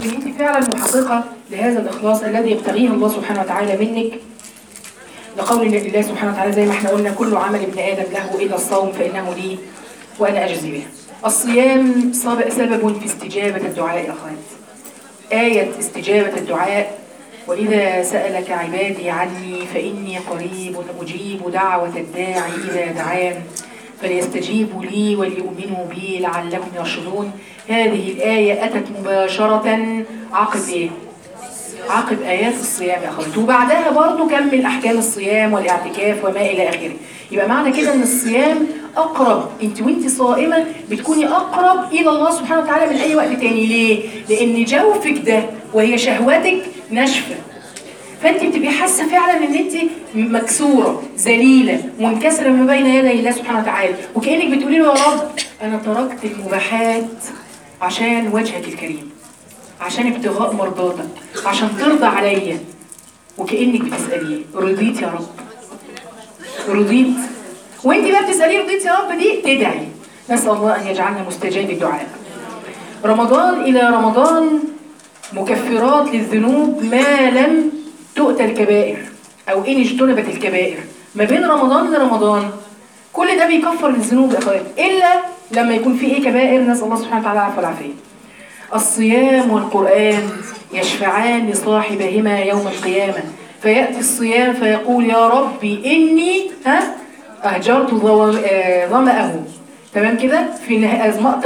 ان انت فعلا محققه لهذا الاخلاص الذي يبتغيه الله سبحانه وتعالى منك، لقول الله سبحانه وتعالى زي ما احنا قلنا: كل عمل ابن ادم له الا الصوم فانه لي وانا اجزي به. الصيام سبب في استجابه الدعاء يا اخوات. آية استجابة الدعاء: وإذا سألك عبادي عني فإني قريب أجيب دعوة الداعي إذا دعان فليستجيبوا لي وليؤمنوا بي لعلهم يرشدون. هذه الآية أتت مباشرة عقب إيه؟ عقب آيات الصيام يا أخوات، وبعدها برضو كمل أحكام الصيام والاعتكاف وما إلى آخره. يبقى معنى كده إن الصيام أقرب، أنت وأنت صائمة بتكوني أقرب إلى الله سبحانه وتعالى من أي وقت تاني. ليه؟ لأن جوفك ده وهي شهواتك ناشفة، فأنت بتبقي حاسة فعلا إن أنت مكسورة ذليلة منكسرة ما بين يدي الله سبحانه وتعالى، وكأنك بتقولي له: يا رب أنا تركت المباحات عشان وجهك الكريم، عشان ابتغاء مرضاتك، عشان ترضى عليا. وكأنك بتسأليه: رضيت يا رب؟ رضيت؟ وانت بقى بتسأليه رضيت يا رب دي تدعي. نسأل الله أن يجعلنا مستجاب الدعاء. رمضان إلى رمضان مكفرات للذنوب ما لم تؤتى الكبائر أو إن اجتنبت الكبائر. ما بين رمضان لرمضان كل ده بيكفر للذنوب يا أخوات، إلا لما يكون في إيه كبائر. نسأل الله سبحانه وتعالى العفو والعافية. الصيام والقرآن يشفعان لصاحبهما يوم القيامة، فيأتي الصيام فيقول: يا ربي إني أهجرت ظمأه. تمام كده؟ في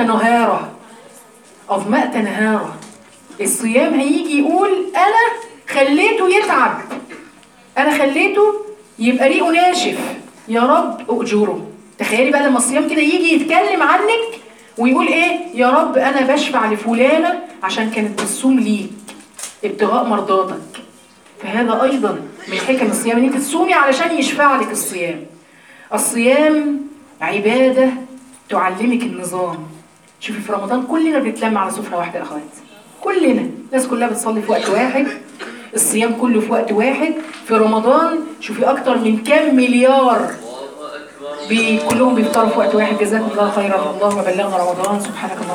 أظمأت نهاره. الصيام هيجي يقول: أنا خليته يتعب، أنا خليته يبقى ريقه ناشف، يا رب أؤجره. تخيلي بقى لما الصيام كده يجي يتكلم عنك ويقول ايه: يا رب انا بشفع لفلانه عشان كانت بتصوم ليك ابتغاء مرضاتك. فهذا ايضا من حكم الصيام، ان انت تصومي علشان يشفع لك الصيام. الصيام عباده تعلمك النظام. شوفي في رمضان كلنا بنتلم على سفره واحده يا اخوات، كلنا، الناس كلها بتصلي في وقت واحد، الصيام كله في وقت واحد. في رمضان شوفي اكتر من كام مليار كلهم بيفطروا في وقت واحد. جزاكم الله خيرا، اللهم بلغنا رمضان. سبحانك اللهم